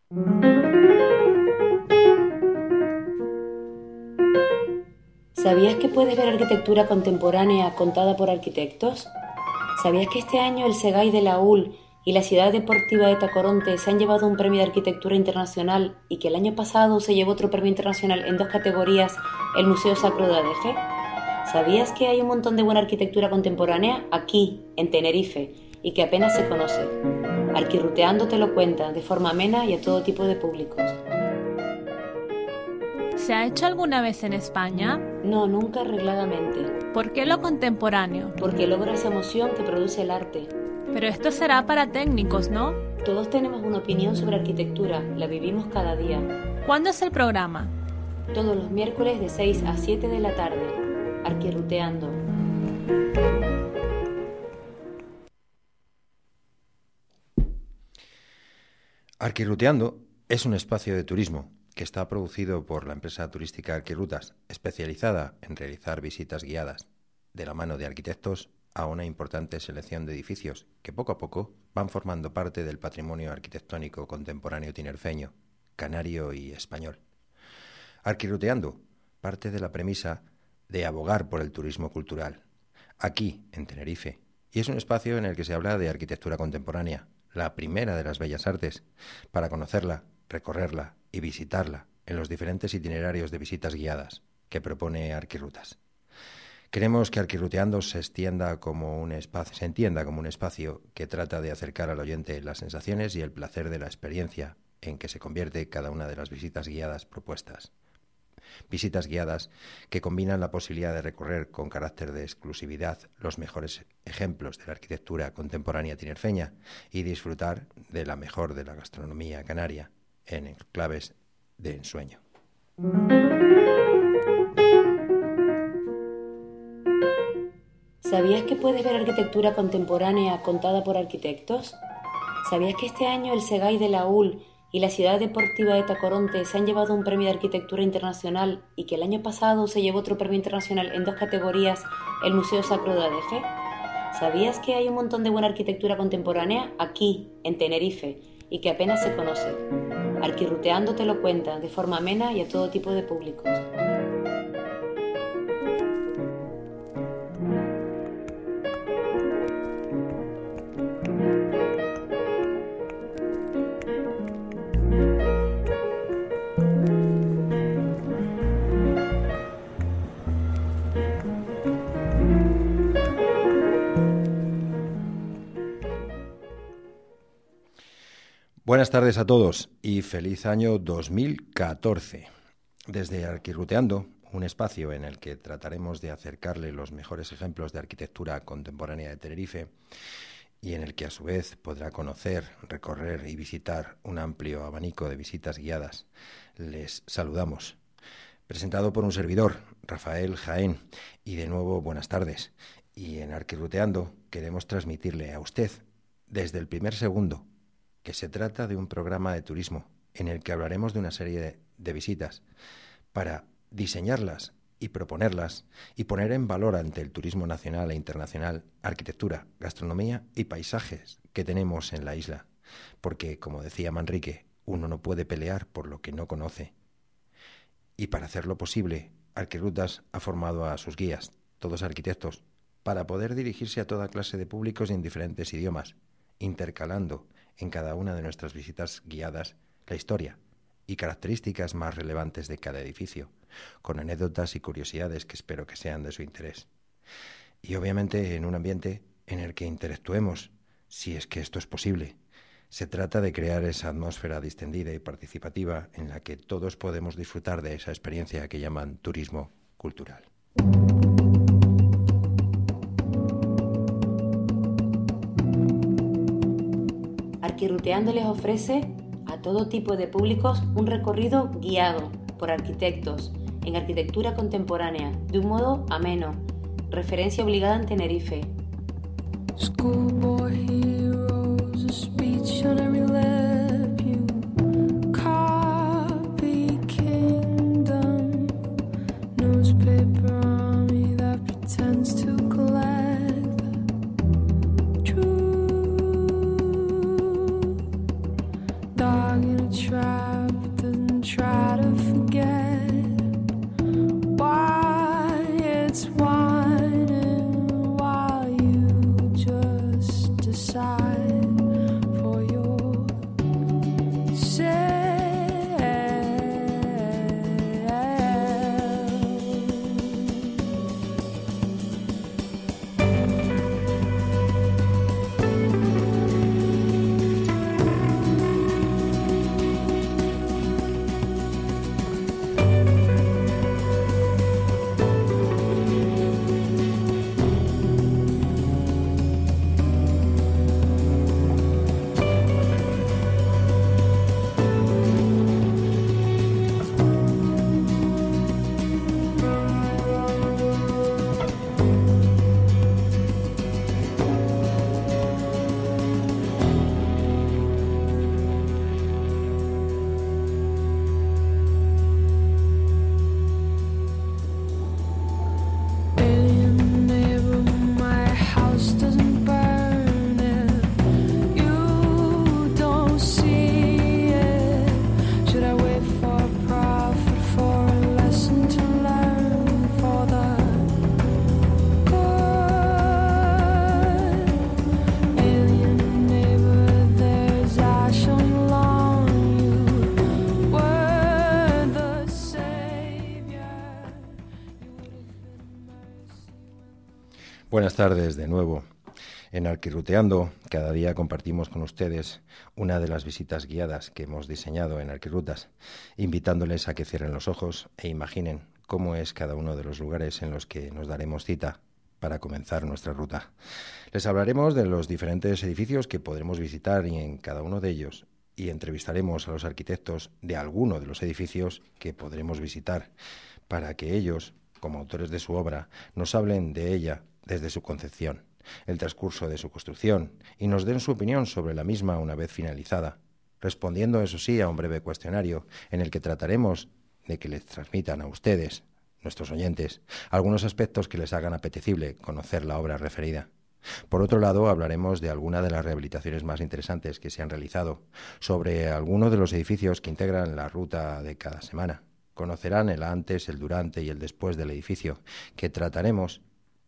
¿Sabías que puedes ver arquitectura contemporánea contada por arquitectos? ¿Sabías que este año el Segai de la UL y la Ciudad Deportiva de Tacoronte se han llevado un premio de arquitectura internacional y que el año pasado se llevó otro premio internacional en 2 categorías el Museo Sacro de Adeje? ¿Sabías que hay un montón de buena arquitectura contemporánea aquí, en Tenerife, y que apenas se conoce? Arquirruteando te lo cuenta de forma amena y a todo tipo de públicos. ¿Se ha hecho alguna vez en España? No, nunca arregladamente. ¿Por qué lo contemporáneo? Porque logra esa emoción que produce el arte. Pero esto será para técnicos, ¿no? Todos tenemos una opinión sobre arquitectura, la vivimos cada día. ¿Cuándo es el programa? Todos los miércoles de 6 a 7 de la tarde. Arquirruteando. Arquirruteando es un espacio de turismo que está producido por la empresa turística Arquirrutas, especializada en realizar visitas guiadas de la mano de arquitectos a una importante selección de edificios que poco a poco van formando parte del patrimonio arquitectónico contemporáneo tinerfeño, canario y español. Arquirruteando parte de la premisa de abogar por el turismo cultural, aquí en Tenerife, y es un espacio en el que se habla de arquitectura contemporánea, la primera de las bellas artes, para conocerla, recorrerla y visitarla en los diferentes itinerarios de visitas guiadas que propone Arquirrutas. Queremos que Arquirruteando se entienda como un espacio que trata de acercar al oyente las sensaciones y el placer de la experiencia en que se convierte cada una de las visitas guiadas propuestas. Visitas guiadas que combinan la posibilidad de recorrer con carácter de exclusividad los mejores ejemplos de la arquitectura contemporánea tinerfeña y disfrutar de la mejor de la gastronomía canaria en enclaves de ensueño. ¿Sabías que puedes ver arquitectura contemporánea contada por arquitectos? ¿Sabías que este año el Segai de la UL y la Ciudad Deportiva de Tacoronte se han llevado un premio de arquitectura internacional y que el año pasado se llevó otro premio internacional en 2 categorías el Museo Sacro de Adeje? ¿Sabías que hay un montón de buena arquitectura contemporánea aquí, en Tenerife, y que apenas se conoce? Arquirruteando te lo cuenta de forma amena y a todo tipo de públicos. Buenas tardes a todos y feliz año 2014. Desde Arquirruteando, un espacio en el que trataremos de acercarle los mejores ejemplos de arquitectura contemporánea de Tenerife y en el que a su vez podrá conocer, recorrer y visitar un amplio abanico de visitas guiadas. Les saludamos. Presentado por un servidor, Rafael Jaén, y de nuevo buenas tardes. Y en Arquirruteando queremos transmitirle a usted, desde el primer segundo, que se trata de un programa de turismo en el que hablaremos de una serie de visitas para diseñarlas y proponerlas y poner en valor ante el turismo nacional e internacional arquitectura, gastronomía y paisajes que tenemos en la isla. Porque, como decía Manrique, uno no puede pelear por lo que no conoce. Y para hacerlo posible, Arquirrutas ha formado a sus guías, todos arquitectos, para poder dirigirse a toda clase de públicos y en diferentes idiomas, intercalando en cada una de nuestras visitas guiadas la historia y características más relevantes de cada edificio, con anécdotas y curiosidades que espero que sean de su interés. Y obviamente en un ambiente en el que interactuemos, si es que esto es posible. Se trata de crear esa atmósfera distendida y participativa en la que todos podemos disfrutar de esa experiencia que llaman turismo cultural. Arquirruteando les ofrece a todo tipo de públicos un recorrido guiado por arquitectos en arquitectura contemporánea de un modo ameno, referencia obligada en Tenerife. Schoolboy heroes, a speech on every lap, you copy kingdom, newspaper army that pretends to collect the truth, dog in a trap. Buenas tardes de nuevo. En Arquirruteando, cada día compartimos con ustedes una de las visitas guiadas que hemos diseñado en Arquirrutas, invitándoles a que cierren los ojos e imaginen cómo es cada uno de los lugares en los que nos daremos cita para comenzar nuestra ruta. Les hablaremos de los diferentes edificios que podremos visitar y en cada uno de ellos, y entrevistaremos a los arquitectos de alguno de los edificios que podremos visitar, para que ellos, como autores de su obra, nos hablen de ella desde su concepción, el transcurso de su construcción, y nos den su opinión sobre la misma una vez finalizada, respondiendo, eso sí, a un breve cuestionario en el que trataremos de que les transmitan a ustedes, nuestros oyentes, algunos aspectos que les hagan apetecible conocer la obra referida. Por otro lado, hablaremos de alguna de las rehabilitaciones más interesantes que se han realizado, sobre algunos de los edificios que integran la ruta de cada semana. Conocerán el antes, el durante y el después del edificio, que trataremos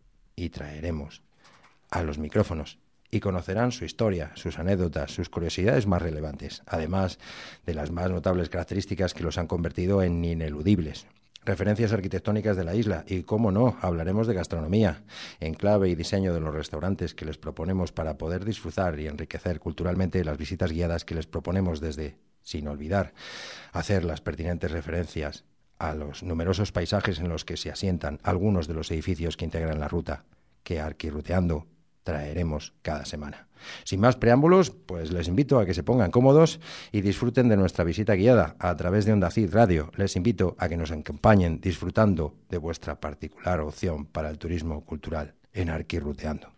y traeremos a los micrófonos, y conocerán su historia, sus anécdotas, sus curiosidades más relevantes, además de las más notables características que los han convertido en ineludibles. Referencias arquitectónicas de la isla y, cómo no, hablaremos de gastronomía, enclave y diseño de los restaurantes que les proponemos para poder disfrutar y enriquecer culturalmente las visitas guiadas que les proponemos desde, sin olvidar, hacer las pertinentes referencias a los numerosos paisajes en los que se asientan algunos de los edificios que integran la ruta, que Arquirruteando traeremos cada semana. Sin más preámbulos, pues les invito a que se pongan cómodos y disfruten de nuestra visita guiada a través de Onda Cid Radio. Les invito a que nos acompañen disfrutando de vuestra particular opción para el turismo cultural en Arquirruteando.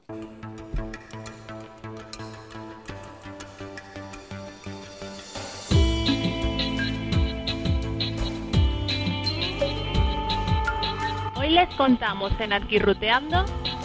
Hoy les contamos en Arquirruteando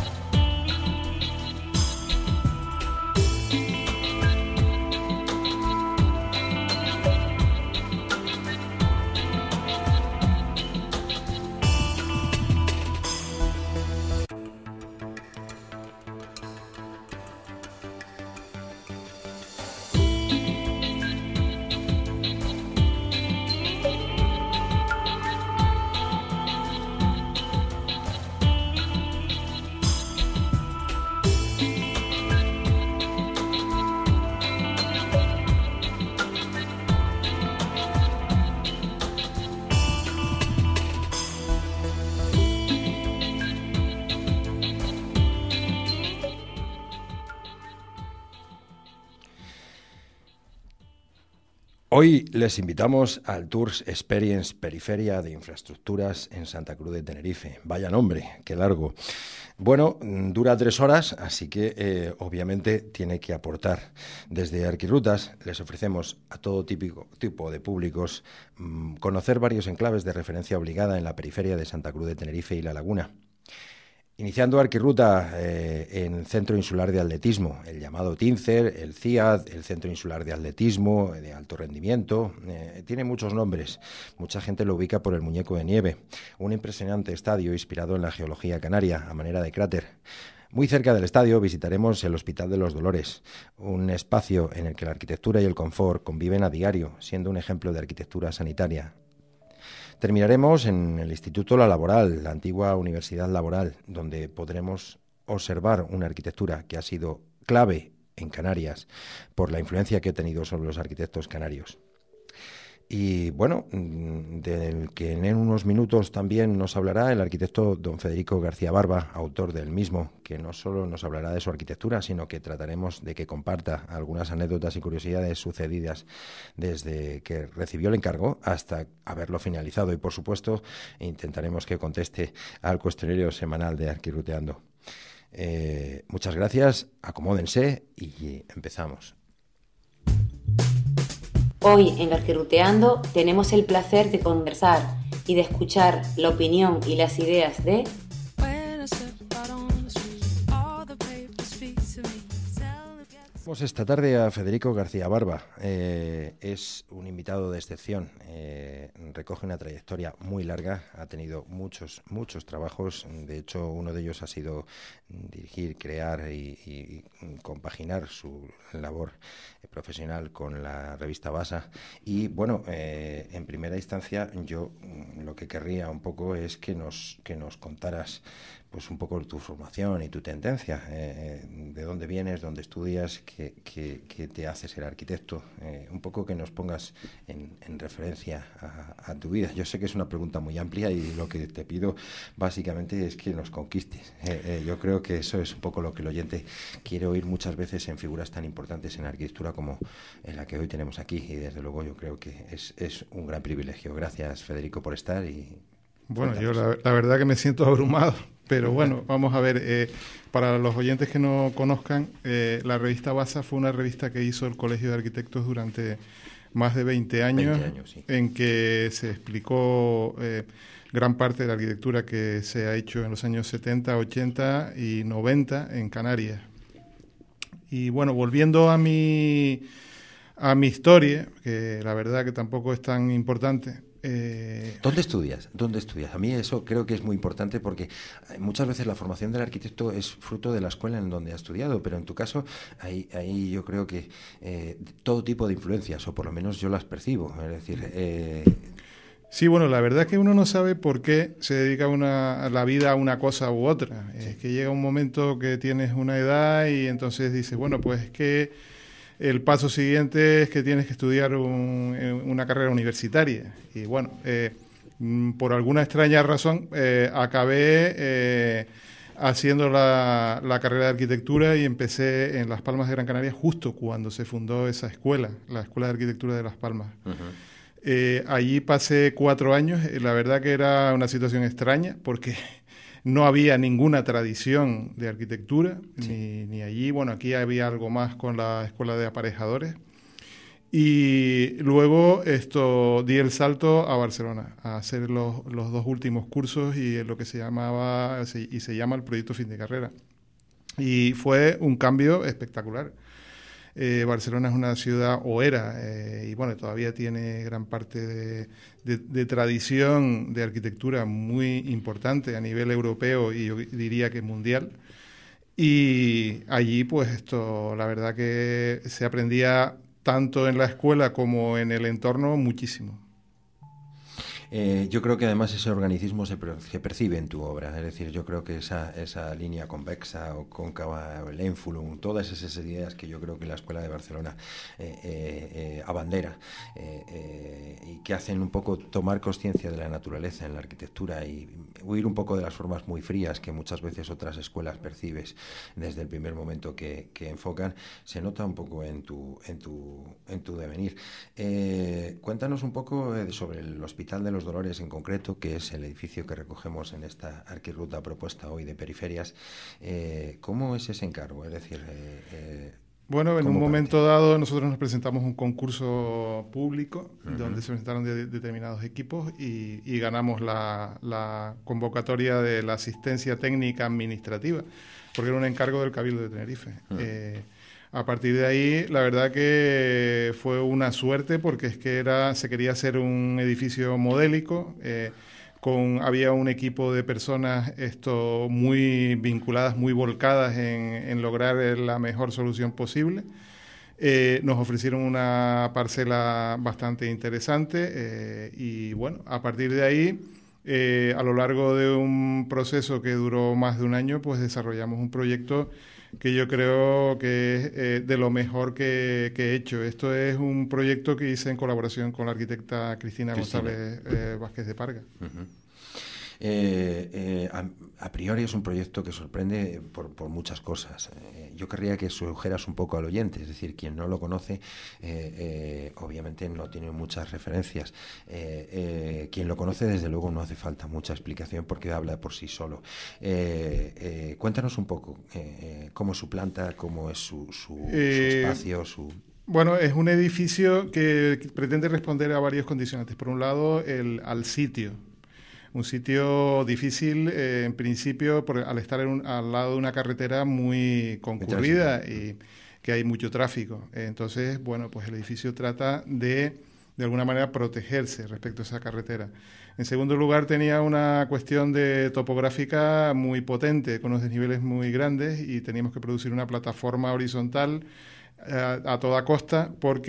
Hoy les invitamos al Tours Experience Periferia de Infraestructuras en Santa Cruz de Tenerife. Vaya nombre, qué largo. Bueno, dura 3 horas, así que obviamente tiene que aportar. Desde Arquirrutas les ofrecemos a todo tipo de públicos conocer varios enclaves de referencia obligada en la periferia de Santa Cruz de Tenerife y La Laguna. Iniciando Arquirruta en el Centro Insular de Atletismo, el llamado TINCER, el CIAD, el Centro Insular de Atletismo de Alto Rendimiento, tiene muchos nombres. Mucha gente lo ubica por el Muñeco de Nieve, un impresionante estadio inspirado en la geología canaria a manera de cráter. Muy cerca del estadio visitaremos el Hospital de los Dolores, un espacio en el que la arquitectura y el confort conviven a diario, siendo un ejemplo de arquitectura sanitaria. Terminaremos en el Instituto La Laboral, la antigua Universidad Laboral, donde podremos observar una arquitectura que ha sido clave en Canarias por la influencia que ha tenido sobre los arquitectos canarios. Y bueno, del que en unos minutos también nos hablará el arquitecto don Federico García Barba, autor del mismo, que no solo nos hablará de su arquitectura, sino que trataremos de que comparta algunas anécdotas y curiosidades sucedidas desde que recibió el encargo hasta haberlo finalizado. Y por supuesto, intentaremos que conteste al cuestionario semanal de Arquirruteando. Muchas gracias, acomódense y empezamos. Hoy en Arquirruteando tenemos el placer de conversar y de escuchar la opinión y las ideas de Vamos esta tarde a Federico García Barba. Es un invitado de excepción. Recoge una trayectoria muy larga, ha tenido muchos trabajos. De hecho, uno de ellos ha sido dirigir, crear y compaginar su labor profesional con la revista Basa. Y bueno, en primera instancia, yo lo que querría un poco es que nos contaras pues un poco tu formación y tu tendencia, de dónde vienes, dónde estudias, qué te hace ser arquitecto, un poco que nos pongas en referencia a tu vida. Yo sé que es una pregunta muy amplia y lo que te pido básicamente es que nos conquistes. Yo creo que eso es un poco lo que el oyente quiere oír muchas veces en figuras tan importantes en arquitectura como en la que hoy tenemos aquí, y desde luego yo creo que es un gran privilegio. Gracias, Federico, por estar. Y bueno, yo la verdad que me siento abrumado. Pero bueno, vamos a ver, para los oyentes que no conozcan, la revista Basa fue una revista que hizo el Colegio de Arquitectos durante más de 20 años, sí, en que se explicó gran parte de la arquitectura que se ha hecho en los años 70, 80 y 90 en Canarias. Y bueno, volviendo a mi historia, que la verdad que tampoco es tan importante. ¿Dónde estudias? A mí eso creo que es muy importante porque muchas veces la formación del arquitecto es fruto de la escuela en donde ha estudiado, pero en tu caso ahí yo creo que todo tipo de influencias, o por lo menos yo las percibo. Es decir, sí, bueno, la verdad es que uno no sabe por qué se dedica la vida a una cosa u otra. Sí. Es que llega un momento que tienes una edad y entonces dices, bueno, pues es que el paso siguiente es que tienes que estudiar una carrera universitaria. Y bueno, por alguna extraña razón acabé haciendo la carrera de arquitectura y empecé en Las Palmas de Gran Canaria justo cuando se fundó esa escuela, la Escuela de Arquitectura de Las Palmas. Uh-huh. Allí pasé 4 años. La verdad que era una situación extraña porque no había ninguna tradición de arquitectura, sí, ni allí. Bueno, aquí había algo más con la Escuela de Aparejadores. Y luego di el salto a Barcelona, a hacer los 2 últimos cursos y lo que se llama el proyecto fin de carrera. Y fue un cambio espectacular. Barcelona es una ciudad, o era, y bueno, todavía tiene gran parte de tradición de arquitectura muy importante a nivel europeo y yo diría que mundial. Y allí, pues la verdad que se aprendía tanto en la escuela como en el entorno muchísimo. Yo creo que además ese organicismo se percibe en tu obra, es decir, yo creo que esa línea convexa o cóncava, el énfulum, todas esas ideas que yo creo que la Escuela de Barcelona abandera y que hacen un poco tomar conciencia de la naturaleza en la arquitectura y huir un poco de las formas muy frías que muchas veces otras escuelas percibes desde el primer momento que enfocan, se nota un poco en tu devenir. Cuéntanos un poco sobre el Hospital de los Dolores en concreto, que es el edificio que recogemos en esta arquirruta propuesta hoy de periferias. ¿Cómo es ese encargo? Es decir, bueno, en un momento dado nosotros nos presentamos un concurso público, uh-huh, donde se presentaron determinados equipos y ganamos la convocatoria de la asistencia técnica administrativa, porque era un encargo del Cabildo de Tenerife. Uh-huh. A partir de ahí, la verdad que fue una suerte porque es que se quería hacer un edificio modélico, había un equipo de personas muy vinculadas, muy volcadas en lograr la mejor solución posible. Nos ofrecieron una parcela bastante interesante y bueno, a partir de ahí, a lo largo de un proceso que duró más de un año, pues desarrollamos un proyecto que yo creo que es de lo mejor que he hecho. Esto es un proyecto que hice en colaboración con la arquitecta Cristina González Vázquez de Parga. Uh-huh. A priori es un proyecto que sorprende por muchas cosas. Yo querría que sugeras un poco al oyente, es decir, quien no lo conoce, obviamente no tiene muchas referencias. Quien lo conoce, desde luego, no hace falta mucha explicación porque habla por sí solo. Cuéntanos un poco cómo es su planta, cómo es su espacio, Bueno, es un edificio que pretende responder a varios condicionantes. Por un lado, al sitio. Un sitio difícil, en principio, al estar al lado de una carretera muy concurrida y que hay mucho tráfico. Entonces, bueno, pues el edificio trata de alguna manera, protegerse respecto a esa carretera. En segundo lugar, tenía una cuestión de topográfica muy potente, con unos desniveles muy grandes, y teníamos que producir una plataforma horizontal a toda costa,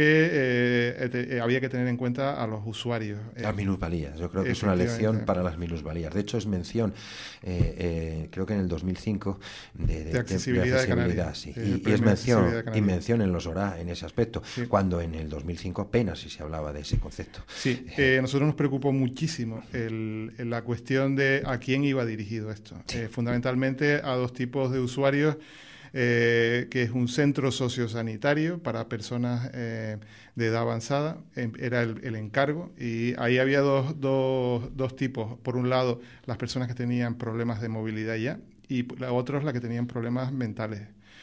porque había que tener en cuenta a los usuarios. Las minusvalías, yo creo que es una lección para las minusvalías. De hecho, es mención, creo que en el 2005, de accesibilidad, sí. Y es mención en los ORA en ese aspecto, sí. Cuando en el 2005 apenas si se hablaba de ese concepto. Sí, a nosotros nos preocupó muchísimo la cuestión de a quién iba dirigido esto. Sí. Fundamentalmente a dos tipos de usuarios, que es un centro sociosanitario para personas de edad avanzada, era el encargo, y ahí había dos tipos. Por un lado, las personas que tenían problemas de movilidad ya, y otros las que tenían problemas mentales.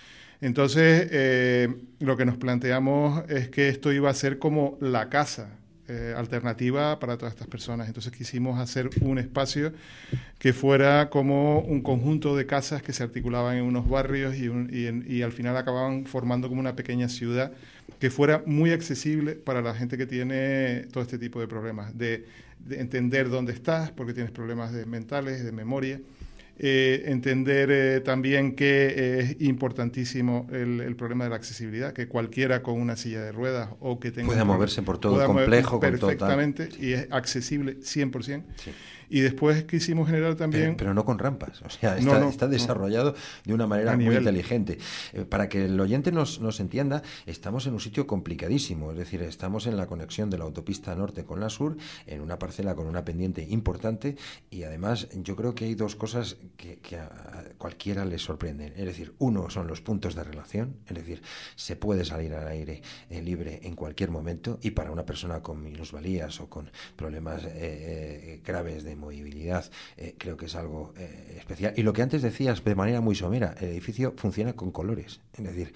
Entonces, lo que nos planteamos es que esto iba a ser como la casa alternativa para todas estas personas. Entonces quisimos hacer un espacio que fuera como un conjunto de casas que se articulaban en unos barrios y al final acababan formando como una pequeña ciudad que fuera muy accesible para la gente que tiene todo este tipo de problemas, de entender dónde estás, porque tienes problemas mentales, de memoria. Entender también que es importantísimo el problema de la accesibilidad, que cualquiera con una silla de ruedas o que tenga... Pueda moverse por todo el complejo. Perfectamente, con y es accesible 100%. Sí. Y después quisimos generar también... Pero no con rampas, o sea, está desarrollado de una manera muy inteligente. Para que el oyente nos entienda, estamos en un sitio complicadísimo, es decir, estamos en la conexión de la autopista norte con la sur, en una parcela con una pendiente importante, y además yo creo que hay dos cosas que a cualquiera le sorprenden. Es decir, uno son los puntos de relación, es decir, se puede salir al aire libre en cualquier momento, y para una persona con minusvalías o con problemas graves de movilidad, creo que es algo especial. Y lo que antes decías de manera muy somera, el edificio funciona con colores, es decir,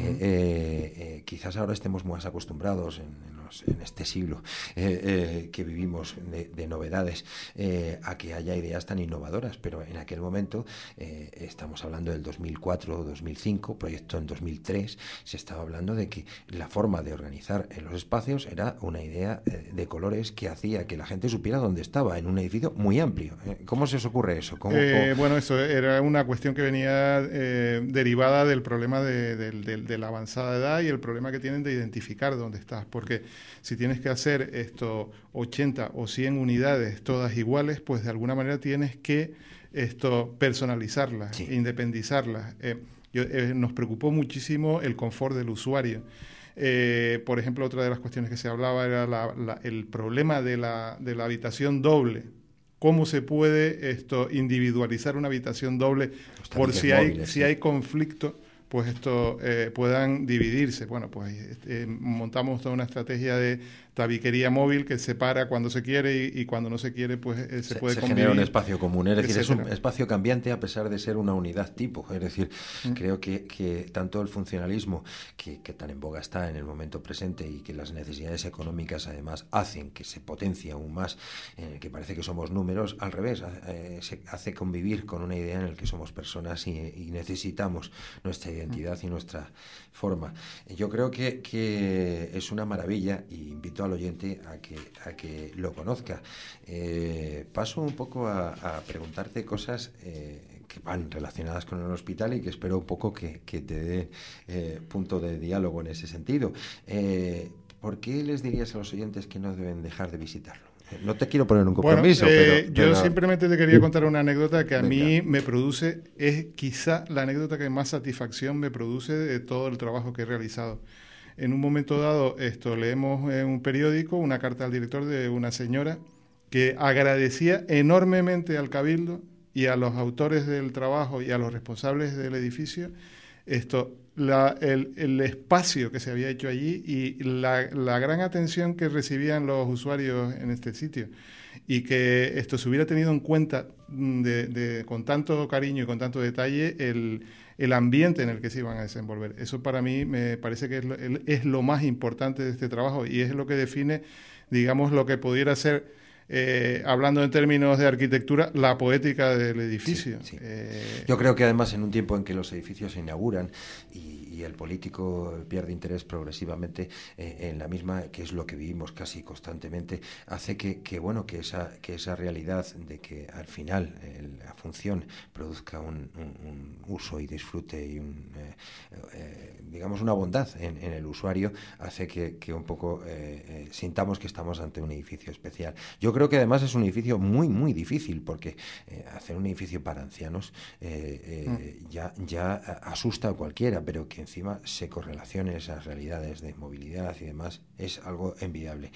quizás ahora estemos más acostumbrados en este siglo que vivimos de novedades, a que haya ideas tan innovadoras, pero en aquel momento, estamos hablando del 2004 o 2005, proyecto en 2003, se estaba hablando de que la forma de organizar en los espacios era una idea de colores que hacía que la gente supiera dónde estaba, en un edificio muy amplio. ¿Cómo se os ocurre eso? Bueno, eso era una cuestión que venía derivada del problema de la avanzada edad y el problema que tienen de identificar dónde estás, porque si tienes que hacer 80 o 100 unidades todas iguales, pues de alguna manera tienes que personalizarlas, sí, independizarlas. Nos preocupó muchísimo el confort del usuario. Por ejemplo, otra de las cuestiones que se hablaba era el problema de la habitación doble. ¿Cómo se puede individualizar una habitación doble por si hay conflicto? Pues puedan dividirse. Bueno, pues montamos toda una estrategia de tabiquería móvil que separa cuando se quiere y cuando no se quiere, pues se puede convivir. Se genera un espacio común, es decir, es un espacio cambiante a pesar de ser una unidad tipo. Es decir, creo que tanto el funcionalismo, que tan en boga está en el momento presente, y que las necesidades económicas además hacen que se potencie aún más, en el que parece que somos números, al revés, se hace convivir con una idea en la que somos personas y necesitamos nuestra identidad y nuestra forma. Yo creo que es una maravilla, y invito al oyente a que lo conozca. Paso un poco a preguntarte cosas que van relacionadas con el hospital y que espero un poco que te dé punto de diálogo en ese sentido. ¿Por qué les dirías a los oyentes que no deben dejar de visitarlo? No te quiero poner un compromiso, pero... Yo simplemente te quería contar una anécdota que a mí me produce, es quizá la anécdota que más satisfacción me produce de todo el trabajo que he realizado. En un momento dado, leemos en un periódico una carta al director de una señora que agradecía enormemente al Cabildo y a los autores del trabajo y a los responsables del edificio el espacio que se había hecho allí y la gran atención que recibían los usuarios en este sitio, y que esto se hubiera tenido en cuenta con tanto cariño y con tanto detalle el ambiente en el que se iban a desenvolver. Eso para mí me parece que es lo más importante de este trabajo y es lo que define, digamos, lo que pudiera ser, hablando en términos de arquitectura, la poética del edificio. Sí, sí. Yo creo que además en un tiempo en que los edificios se inauguran y el político pierde interés progresivamente en la misma, que es lo que vivimos casi constantemente, hace que esa realidad de que al final la función produzca un uso y disfrute y digamos una bondad en el usuario, hace que un poco sintamos que estamos ante un edificio especial. Yo creo que además es un edificio muy, muy difícil, porque hacer un edificio para ancianos ya asusta a cualquiera, pero que encima se correlacione esas realidades de movilidad y demás es algo envidiable.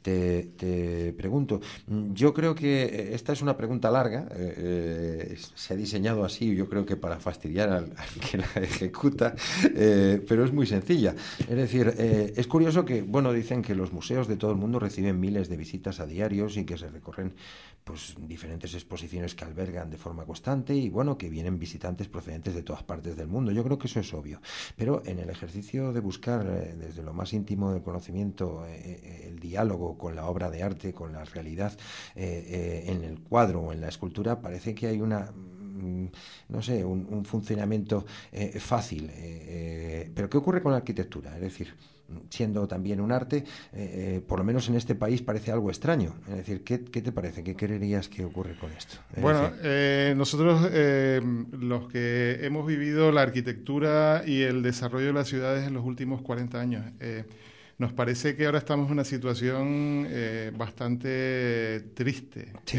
Te pregunto, yo creo que esta es una pregunta larga, se ha diseñado así, yo creo que para fastidiar al que la ejecuta, pero es muy sencilla. Es decir, es curioso que, dicen que los museos de todo el mundo reciben miles de visitas a diarios y que se recorren pues diferentes exposiciones que albergan de forma constante y que vienen visitantes procedentes de todas partes del mundo. Yo creo que eso es obvio, pero en el ejercicio de buscar desde lo más íntimo del conocimiento el diálogo con la obra de arte, con la realidad en el cuadro o en la escultura, parece que hay un funcionamiento fácil. Pero ¿qué ocurre con la arquitectura? Es decir, siendo también un arte, por lo menos en este país parece algo extraño. Es decir, ¿qué te parece? ¿Qué creerías que ocurre con esto? Nosotros los que hemos vivido la arquitectura y el desarrollo de las ciudades en los últimos 40 años, nos parece que ahora estamos en una situación bastante triste. Sí.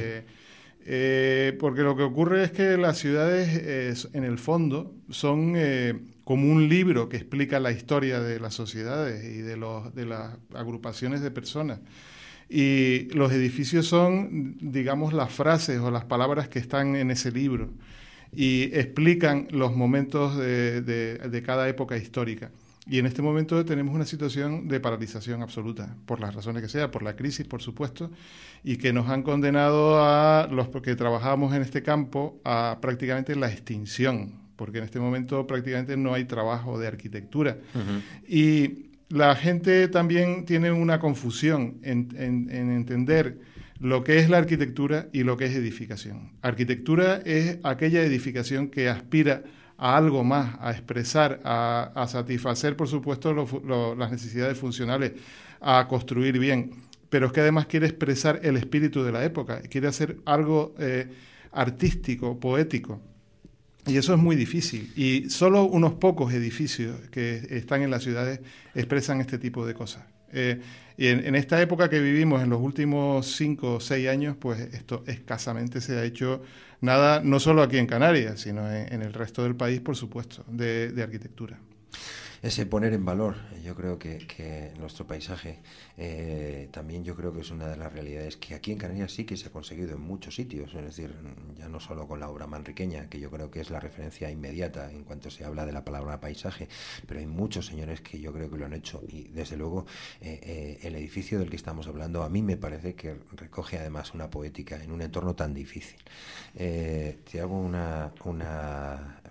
Porque lo que ocurre es que las ciudades, en el fondo, son como un libro que explica la historia de las sociedades y de las agrupaciones de personas. Y los edificios son, digamos, las frases o las palabras que están en ese libro y explican los momentos de cada época histórica. Y en este momento tenemos una situación de paralización absoluta, por las razones que sea, por la crisis, por supuesto, y que nos han condenado a los que trabajamos en este campo a prácticamente la extinción, porque en este momento prácticamente no hay trabajo de arquitectura. Uh-huh. Y la gente también tiene una confusión en entender lo que es la arquitectura y lo que es edificación. Arquitectura es aquella edificación que aspira a algo más, a expresar, a satisfacer, por supuesto, las necesidades funcionales, a construir bien, pero es que además quiere expresar el espíritu de la época, quiere hacer algo artístico, poético, y eso es muy difícil, y solo unos pocos edificios que están en las ciudades expresan este tipo de cosas. Y en esta época que vivimos, en los últimos 5 o 6 años, pues esto escasamente se ha hecho nada, no solo aquí en Canarias, sino en el resto del país, por supuesto, de arquitectura. Ese poner en valor, yo creo que nuestro paisaje también yo creo que es una de las realidades que aquí en Canarias sí que se ha conseguido en muchos sitios, es decir, ya no solo con la obra manriqueña, que yo creo que es la referencia inmediata en cuanto se habla de la palabra paisaje, pero hay muchos señores que yo creo que lo han hecho y desde luego el edificio del que estamos hablando a mí me parece que recoge además una poética en un entorno tan difícil. Te hago una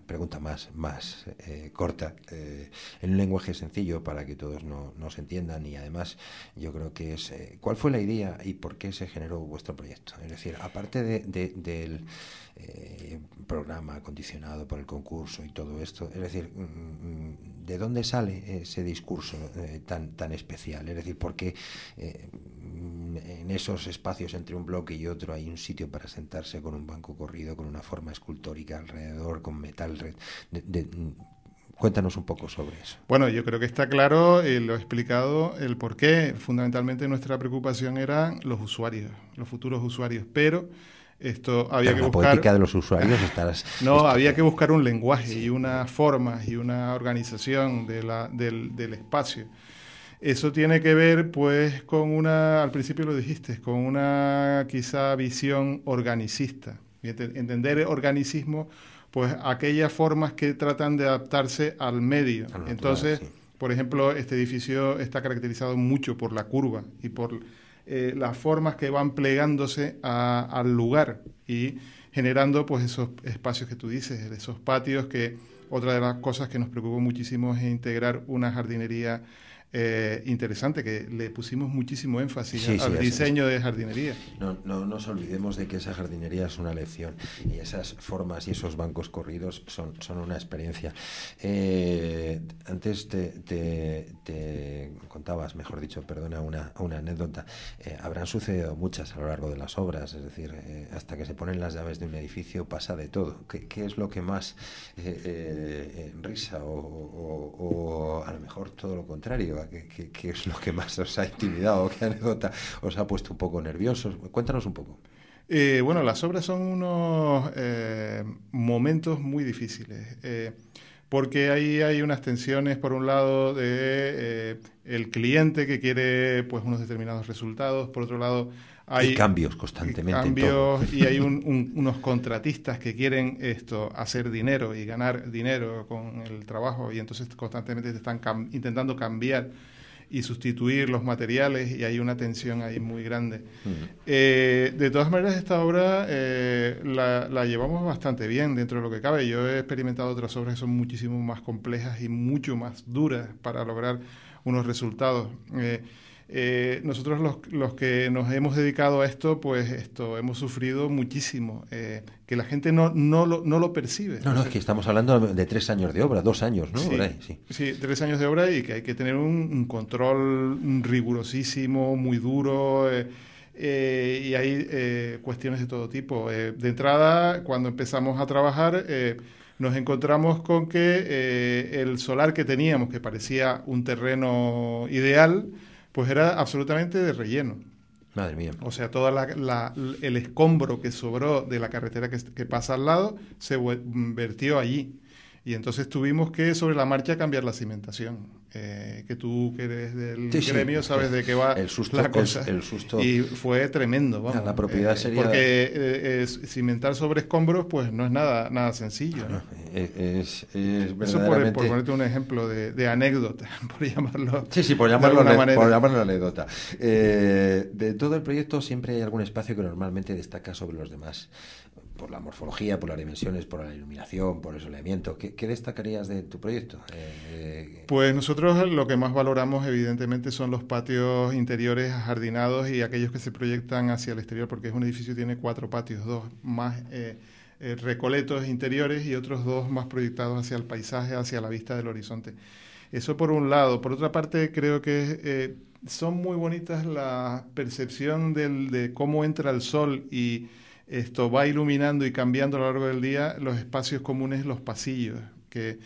pregunta más corta, en un lenguaje sencillo para que todos nos entiendan, y además yo creo que es ¿cuál fue la idea y por qué se generó vuestro proyecto? Es decir, aparte del programa condicionado por el concurso y todo esto, es decir, ¿de dónde sale ese discurso tan especial? Es decir, ¿por qué en esos espacios entre un bloque y otro hay un sitio para sentarse con un banco corrido, con una forma escultórica alrededor, con metal? Cuéntanos un poco sobre eso. Bueno, yo creo que está claro, lo he explicado, el por qué. Fundamentalmente nuestra preocupación eran los usuarios, los futuros usuarios, pero esto había que buscar... La poética de los usuarios había que buscar un lenguaje y unas formas y una organización del espacio. Eso tiene que ver, pues, con al principio lo dijiste, con una quizá visión organicista. Y entender organicismo, pues, aquellas formas que tratan de adaptarse al medio. Natural, entonces, sí. Por ejemplo, este edificio está caracterizado mucho por la curva y por las formas que van plegándose al lugar y generando, pues, esos espacios que tú dices, esos patios que... Otra de las cosas que nos preocupó muchísimo es integrar una jardinería interesante, que le pusimos muchísimo énfasis al diseño de jardinería. No nos olvidemos de que esa jardinería es una lección, y esas formas y esos bancos corridos son una experiencia. Antes te contabas, mejor dicho, perdona, una anécdota. Habrán sucedido muchas a lo largo de las obras, es decir, hasta que se ponen las llaves de un edificio pasa de todo. ¿Qué es lo que más risa o a lo mejor todo lo contrario? ¿Qué es lo que más os ha intimidado? ¿Qué anécdota os ha puesto un poco nerviosos? Cuéntanos un poco. Bueno, las obras son unos momentos muy difíciles, porque ahí hay unas tensiones, por un lado, de el cliente que quiere, pues, unos determinados resultados, por otro lado hay cambios constantemente. Y hay unos contratistas que quieren hacer dinero y ganar dinero con el trabajo, y entonces constantemente te están intentando cambiar y sustituir los materiales, y hay una tensión ahí muy grande. De todas maneras, esta obra la llevamos bastante bien dentro de lo que cabe. Yo he experimentado otras obras que son muchísimo más complejas y mucho más duras para lograr unos resultados. Nosotros los que nos hemos dedicado a esto, pues hemos sufrido muchísimo, que la gente no lo percibe. No, es que estamos hablando de 3 años de obra, 2 años, ¿no? Sí, 3 años de obra, y que hay que tener un control rigurosísimo, muy duro, y hay cuestiones de todo tipo. De entrada, cuando empezamos a trabajar, nos encontramos con que el solar que teníamos, que parecía un terreno ideal, pues era absolutamente de relleno. Madre mía. O sea, todo el escombro que sobró de la carretera que pasa al lado se vertió allí. Y entonces tuvimos que, sobre la marcha, cambiar la cimentación. Que tú, que eres del gremio, sabes de qué va la cosa. El susto. Y fue tremendo, vamos. La propiedad sería... Porque cimentar sobre escombros, pues no es nada sencillo, ¿no? Es verdaderamente... Eso por ponerte un ejemplo de anécdota, por llamarlo. Sí, por llamarlo anécdota. De todo el proyecto siempre hay algún espacio que normalmente destaca sobre los demás, por la morfología, por las dimensiones, por la iluminación, por el soleamiento. ¿Qué destacarías de tu proyecto? Pues nosotros lo que más valoramos, evidentemente, son los patios interiores ajardinados y aquellos que se proyectan hacia el exterior, porque es un edificio que tiene 4 patios, 2 más recoletos interiores y otros 2 más proyectados hacia el paisaje, hacia la vista del horizonte. Eso por un lado. Por otra parte, creo que son muy bonitas la percepción de cómo entra el sol y esto va iluminando y cambiando a lo largo del día los espacios comunes, los pasillos, que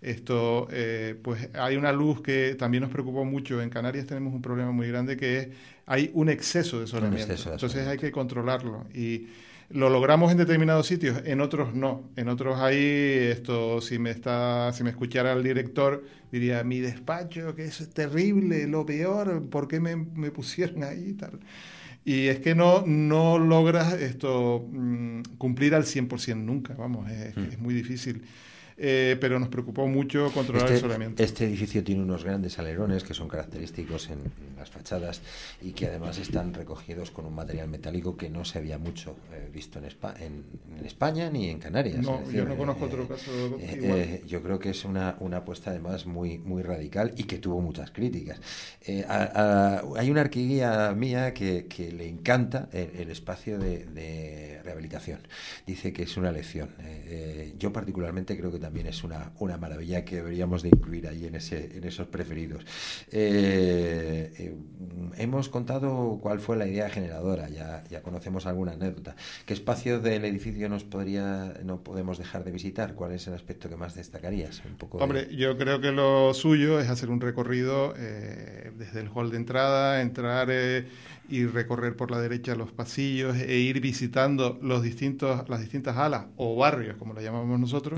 pues hay una luz que también nos preocupó mucho. En Canarias tenemos un problema muy grande, que es hay un exceso de soleamiento. Entonces hay que controlarlo, y lo logramos en determinados sitios, en otros no. En otros hay si me escuchara el director, diría: mi despacho, que es terrible, lo peor, ¿por qué me pusieron ahí y tal? Y es que no logras cumplir al 100% nunca, vamos, es muy difícil. pero nos preocupó mucho controlar el soleamiento. Este edificio tiene unos grandes alerones que son característicos en las fachadas y que además están recogidos con un material metálico que no se había mucho visto en España ni en Canarias. No, es decir, yo no conozco otro caso igual. Yo creo que es una apuesta además muy, muy radical y que tuvo muchas críticas. Hay una arquiguía mía que le encanta el espacio de rehabilitación. Dice que es una lección. Yo particularmente creo que también es una maravilla que deberíamos de incluir ahí en esos preferidos. Hemos contado cuál fue la idea generadora, ya conocemos alguna anécdota. ¿Qué espacio del edificio no podemos dejar de visitar? ¿Cuál es el aspecto que más destacarías? Hombre, yo creo que lo suyo es hacer un recorrido desde el hall de entrada, entrar y recorrer por la derecha los pasillos e ir visitando las distintas alas o barrios, como lo llamamos nosotros,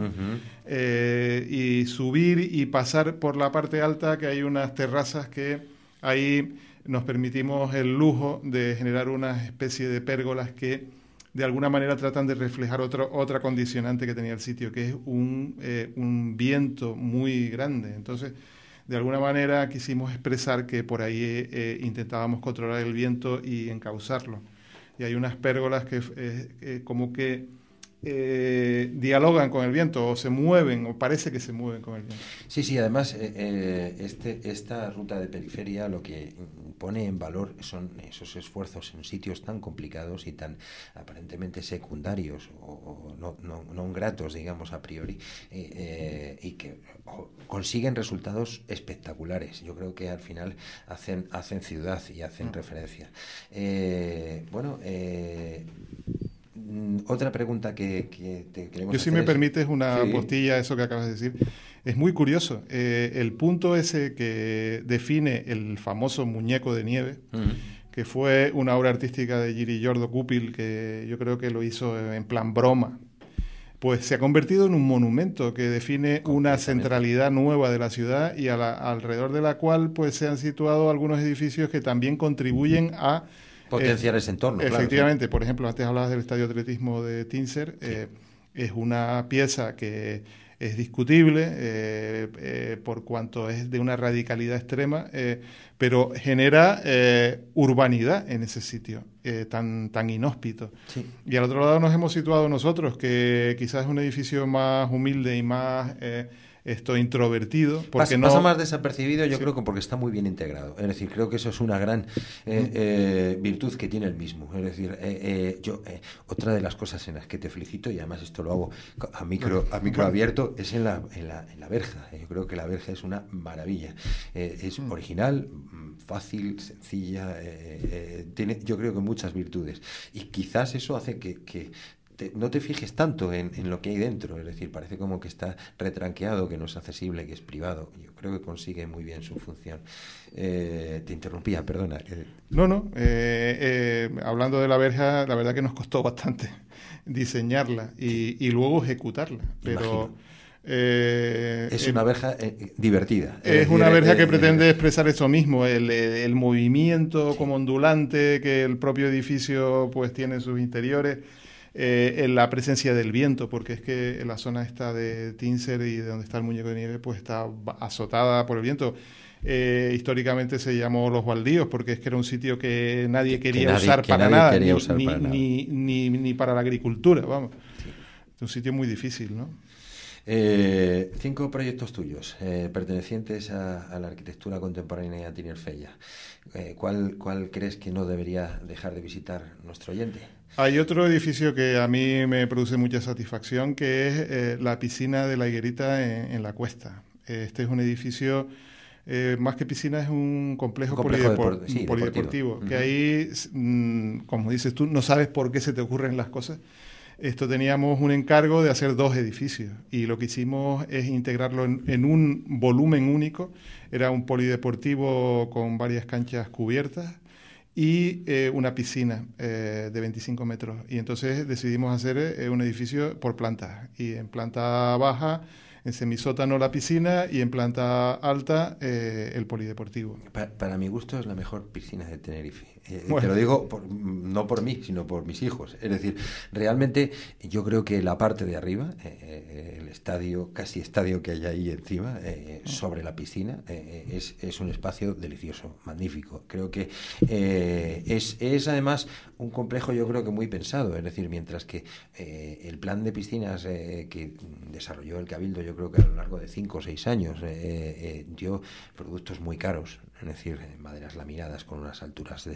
y subir y pasar por la parte alta, que hay unas terrazas que ahí nos permitimos el lujo de generar una especie de pérgolas que de alguna manera tratan de reflejar otra condicionante que tenía el sitio, que es un viento muy grande. Entonces, de alguna manera quisimos expresar que por ahí intentábamos controlar el viento y encauzarlo. Y hay unas pérgolas que como que dialogan con el viento o se mueven o parece que se mueven con el viento. Sí, además esta ruta de periferia lo que pone en valor son esos esfuerzos en sitios tan complicados y tan aparentemente secundarios o no gratos, digamos, a priori, y que consiguen resultados espectaculares. Yo creo que al final hacen ciudad y hacen referencia. Otra pregunta que te queremos Yo, hacer. si me permites una Sí. postilla a eso que acabas de decir. Es muy curioso. El punto ese que define el famoso muñeco de nieve, que fue una obra artística de Giorgio Cupil, que yo creo que lo hizo en plan broma, pues se ha convertido en un monumento que define una centralidad nueva de la ciudad y alrededor de la cual pues se han situado algunos edificios que también contribuyen a potenciar ese entorno. Efectivamente, claro, sí. Por ejemplo, antes hablabas del estadio de atletismo de Tíncer, es una pieza que es discutible por cuanto es de una radicalidad extrema, pero genera urbanidad en ese sitio tan inhóspito. Sí. Y al otro lado nos hemos situado nosotros, que quizás es un edificio más humilde y más introvertido. Porque Pasa más desapercibido, yo creo que porque está muy bien integrado. Es decir, creo que eso es una gran virtud que tiene el mismo. Es decir, otra de las cosas en las que te felicito, y además esto lo hago a micro abierto, es en la verja. Yo creo que la verja es una maravilla. Es original, fácil, sencilla, tiene, yo creo que muchas virtudes. Y quizás eso hace que no te fijes tanto en lo que hay dentro, es decir, parece como que está retranqueado, que no es accesible, que es privado. Yo creo que consigue muy bien su función. Te interrumpía, perdona. No. Hablando de la verja, la verdad que nos costó bastante diseñarla y luego ejecutarla. Pero es una verja divertida. Es una verja que pretende expresar eso mismo, el movimiento como ondulante que el propio edificio pues tiene en sus interiores. En la presencia del viento, porque es que la zona esta de Tíncer y de donde está el muñeco de nieve pues está azotada por el viento. Históricamente se llamó Los Baldíos porque es que era un sitio que nadie quería usar para nada, ni para la agricultura, vamos. Sí. Es un sitio muy difícil, ¿no? 5 proyectos tuyos pertenecientes a la arquitectura contemporánea tinerfeña. ¿Cuál crees que no debería dejar de visitar nuestro oyente? Hay otro edificio que a mí me produce mucha satisfacción, que es la piscina de la Higuerita en la Cuesta. Este es un edificio, más que piscina, es un complejo polideportivo, que ahí, como dices tú, no sabes por qué se te ocurren las cosas. Teníamos un encargo de hacer 2 edificios y lo que hicimos es integrarlo en un volumen único. Era un polideportivo con varias canchas cubiertas y una piscina de 25 metros. Y entonces decidimos hacer un edificio por plantas. Y en planta baja, en semisótano la piscina y en planta alta el polideportivo. Para mi gusto es la mejor piscina de Tenerife. Bueno. Te lo digo no por mí, sino por mis hijos. Es decir, realmente yo creo que la parte de arriba, el estadio, casi estadio que hay ahí encima, sobre la piscina, es un espacio delicioso, magnífico. Creo que es además un complejo, yo creo que muy pensado. Es decir, mientras que el plan de piscinas que desarrolló el Cabildo, yo creo que a lo largo de 5 o 6 años, dio productos muy caros, es decir, maderas laminadas con unas alturas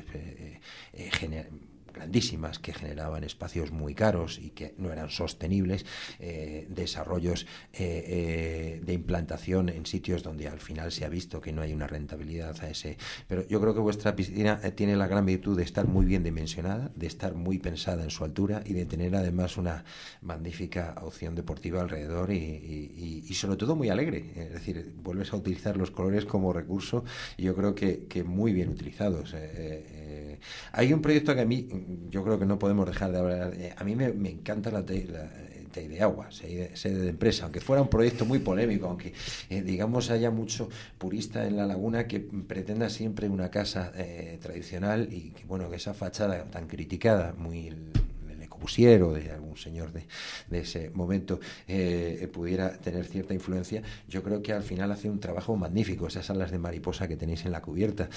grandísimas que generaban espacios muy caros y que no eran sostenibles, desarrollos de implantación en sitios donde al final se ha visto que no hay una rentabilidad a ese. Pero yo creo que vuestra piscina tiene la gran virtud de estar muy bien dimensionada, de estar muy pensada en su altura y de tener además una magnífica opción deportiva alrededor y sobre todo muy alegre. Es decir, vuelves a utilizar los colores como recurso y yo creo que muy bien utilizados. Hay un proyecto que a mí, yo creo que no podemos dejar de hablar. A mí me encanta la de agua, sede de empresa, aunque fuera un proyecto muy polémico, aunque digamos haya mucho purista en la laguna que pretenda siempre una casa tradicional y que, bueno, que esa fachada tan criticada, muy Le Corbusier o de algún señor de ese momento pudiera tener cierta influencia. Yo creo que al final hace un trabajo magnífico, esas alas de mariposa que tenéis en la cubierta.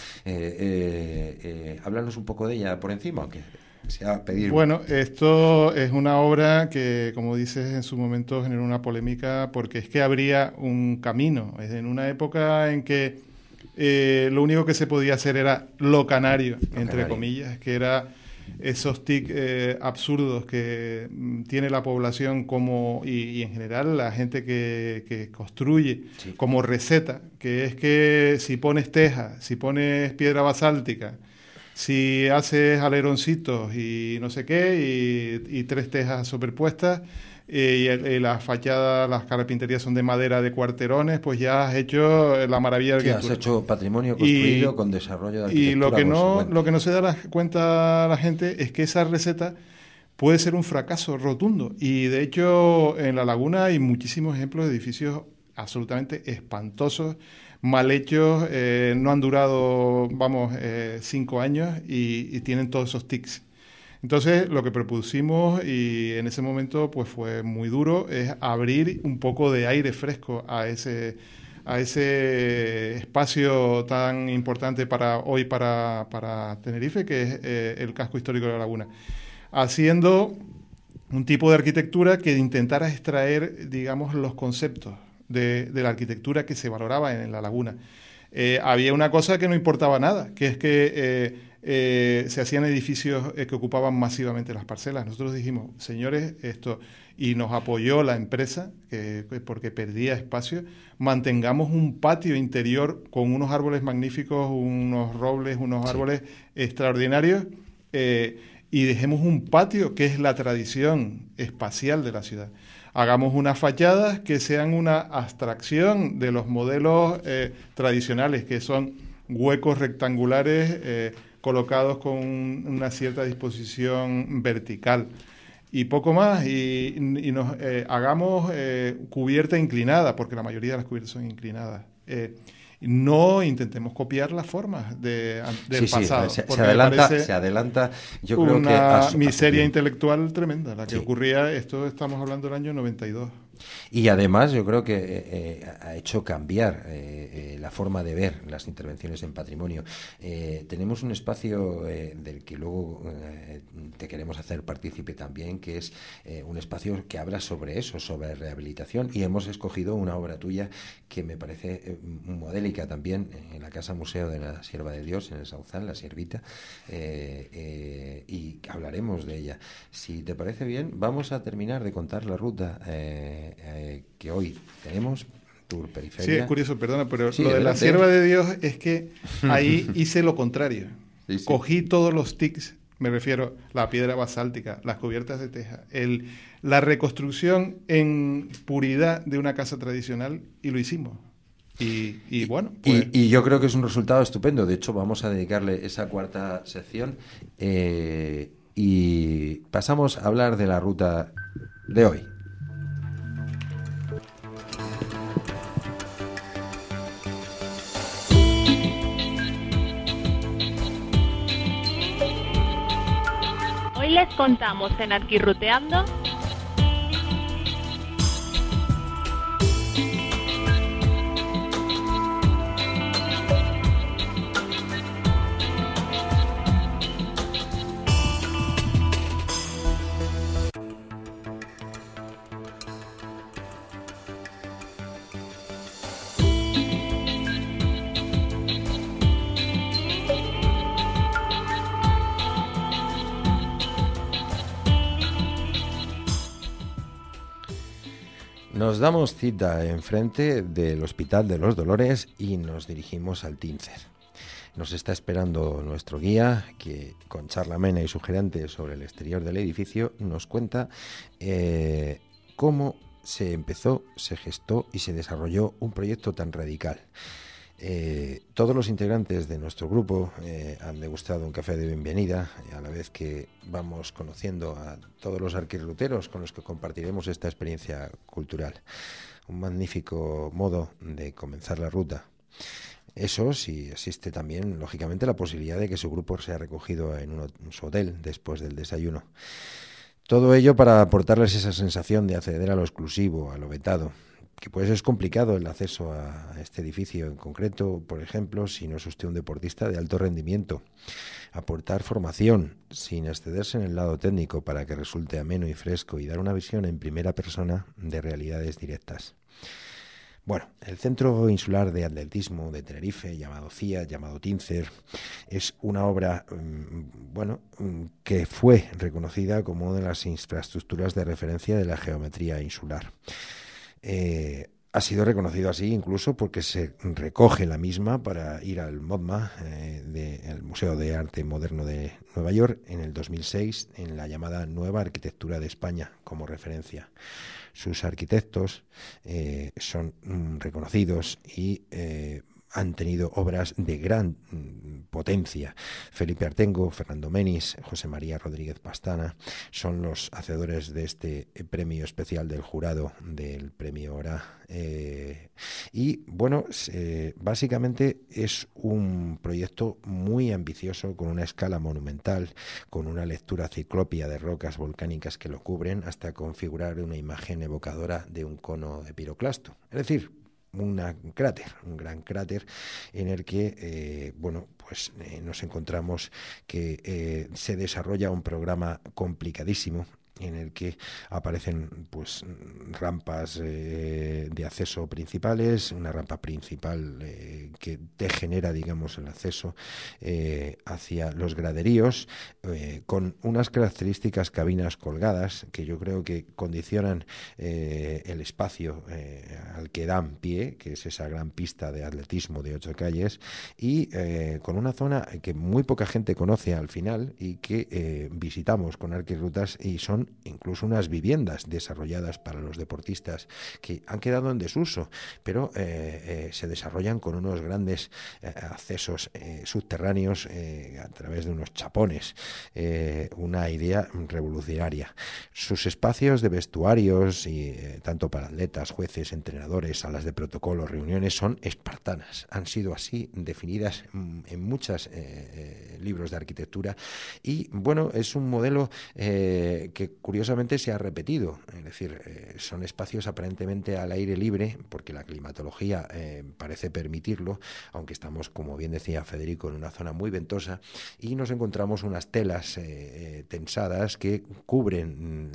Háblanos un poco de ella por encima, aunque sea pedir. Bueno, esto es una obra que, como dices, en su momento generó una polémica porque es que abría un camino. Es en una época en que lo único que se podía hacer era lo canario, entre comillas, que era esos TIC absurdos que tiene la población y en general la gente que construye, sí, como receta, que es que si pones teja, si pones piedra basáltica, si haces aleroncitos y no sé qué, y 3 tejas superpuestas, y las fachadas, las carpinterías son de madera de cuarterones, pues ya has hecho la maravilla de arquitectura. Has hecho patrimonio construido con desarrollo de arquitectura. Y lo que no se da cuenta la gente es que esa receta puede ser un fracaso rotundo. Y de hecho en La Laguna hay muchísimos ejemplos de edificios absolutamente espantosos, mal hechos, no han durado, 5 años y tienen todos esos tics. Entonces, lo que propusimos, y en ese momento pues fue muy duro, es abrir un poco de aire fresco a ese espacio tan importante hoy para Tenerife, que es el casco histórico de La Laguna, haciendo un tipo de arquitectura que intentara extraer, digamos, los conceptos de la arquitectura que se valoraba en La Laguna. Había una cosa que no importaba nada, que es que se hacían edificios que ocupaban masivamente las parcelas. Nosotros dijimos, señores, y nos apoyó la empresa, porque perdía espacio, mantengamos un patio interior con unos árboles magníficos, unos robles, unos árboles extraordinarios, y dejemos un patio que es la tradición espacial de la ciudad. Hagamos unas fachadas que sean una abstracción de los modelos tradicionales, que son huecos rectangulares colocados con una cierta disposición vertical. Y poco más, y nos hagamos cubierta inclinada, porque la mayoría de las cubiertas son inclinadas. No intentemos copiar las formas del pasado. Se adelanta, yo creo que una miseria intelectual tremenda, la que ocurría, estamos hablando del año 92. Y además yo creo que ha hecho cambiar la forma de ver las intervenciones en patrimonio. Tenemos un espacio del que luego te queremos hacer partícipe también, que es un espacio que habla sobre eso, sobre rehabilitación, y hemos escogido una obra tuya que me parece modélica también, en la Casa Museo de la Sierva de Dios, en el Sauzal, la Siervita, y hablaremos de ella. Si te parece bien, vamos a terminar de contar la ruta que hoy tenemos, Tour Periferia. Sí, es curioso, perdona, pero lo de la Sierva de Dios es que ahí hice lo contrario. Sí. Cogí todos los tics, me refiero la piedra basáltica, las cubiertas de teja, la reconstrucción en puridad de una casa tradicional, y lo hicimos. Y bueno, pues... y yo creo que es un resultado estupendo. De hecho, vamos a dedicarle esa cuarta sección y pasamos a hablar de la ruta de hoy. Hoy les contamos en Arquirruteando. Nos damos cita enfrente del Hospital de los Dolores y nos dirigimos al Tíncer. Nos está esperando nuestro guía, que con charla amena y sugerente sobre el exterior del edificio nos cuenta cómo se empezó, se gestó y se desarrolló un proyecto tan radical. Todos los integrantes de nuestro grupo han degustado un café de bienvenida, a la vez que vamos conociendo a todos los arquirruteros con los que compartiremos esta experiencia cultural. Un magnífico modo de comenzar la ruta. Eso sí, existe también, lógicamente, la posibilidad de que su grupo sea recogido en su hotel después del desayuno. Todo ello para aportarles esa sensación de acceder a lo exclusivo, a lo vetado, que pues es complicado el acceso a este edificio en concreto, por ejemplo, si no es usted un deportista de alto rendimiento. Aportar formación sin excederse en el lado técnico para que resulte ameno y fresco y dar una visión en primera persona de realidades directas. Bueno, el Centro Insular de Atletismo de Tenerife, llamado CIA, llamado Tíncer, es una obra que fue reconocida como una de las infraestructuras de referencia de la geometría insular. Ha sido reconocido así incluso porque se recoge la misma para ir al MoMA, el Museo de Arte Moderno de Nueva York, en el 2006, en la llamada Nueva Arquitectura de España como referencia. Sus arquitectos son reconocidos y han tenido obras de gran potencia. Felipe Artengo, Fernando Menis, José María Rodríguez Pastana son los hacedores de este premio especial del jurado del premio ORA. Básicamente es un proyecto muy ambicioso, con una escala monumental, con una lectura ciclópea de rocas volcánicas que lo cubren, hasta configurar una imagen evocadora de un cono de piroclasto. Es decir, un gran cráter en el que nos encontramos que se desarrolla un programa complicadísimo, en el que aparecen rampas de acceso principales, una rampa principal que te genera, digamos, el acceso hacia los graderíos, con unas características cabinas colgadas que yo creo que condicionan el espacio al que dan pie, que es esa gran pista de atletismo de 8 calles, y con una zona que muy poca gente conoce al final y que visitamos con Arquirrutas, y son incluso unas viviendas desarrolladas para los deportistas que han quedado en desuso, pero se desarrollan con unos grandes accesos subterráneos a través de unos chapones, una idea revolucionaria. Sus espacios de vestuarios, y tanto para atletas, jueces, entrenadores, salas de protocolo, reuniones, son espartanas. Han sido así definidas en muchos libros de arquitectura, y es un modelo que curiosamente se ha repetido. Es decir, son espacios aparentemente al aire libre, porque la climatología parece permitirlo, aunque estamos, como bien decía Federico, en una zona muy ventosa, y nos encontramos unas telas tensadas que cubren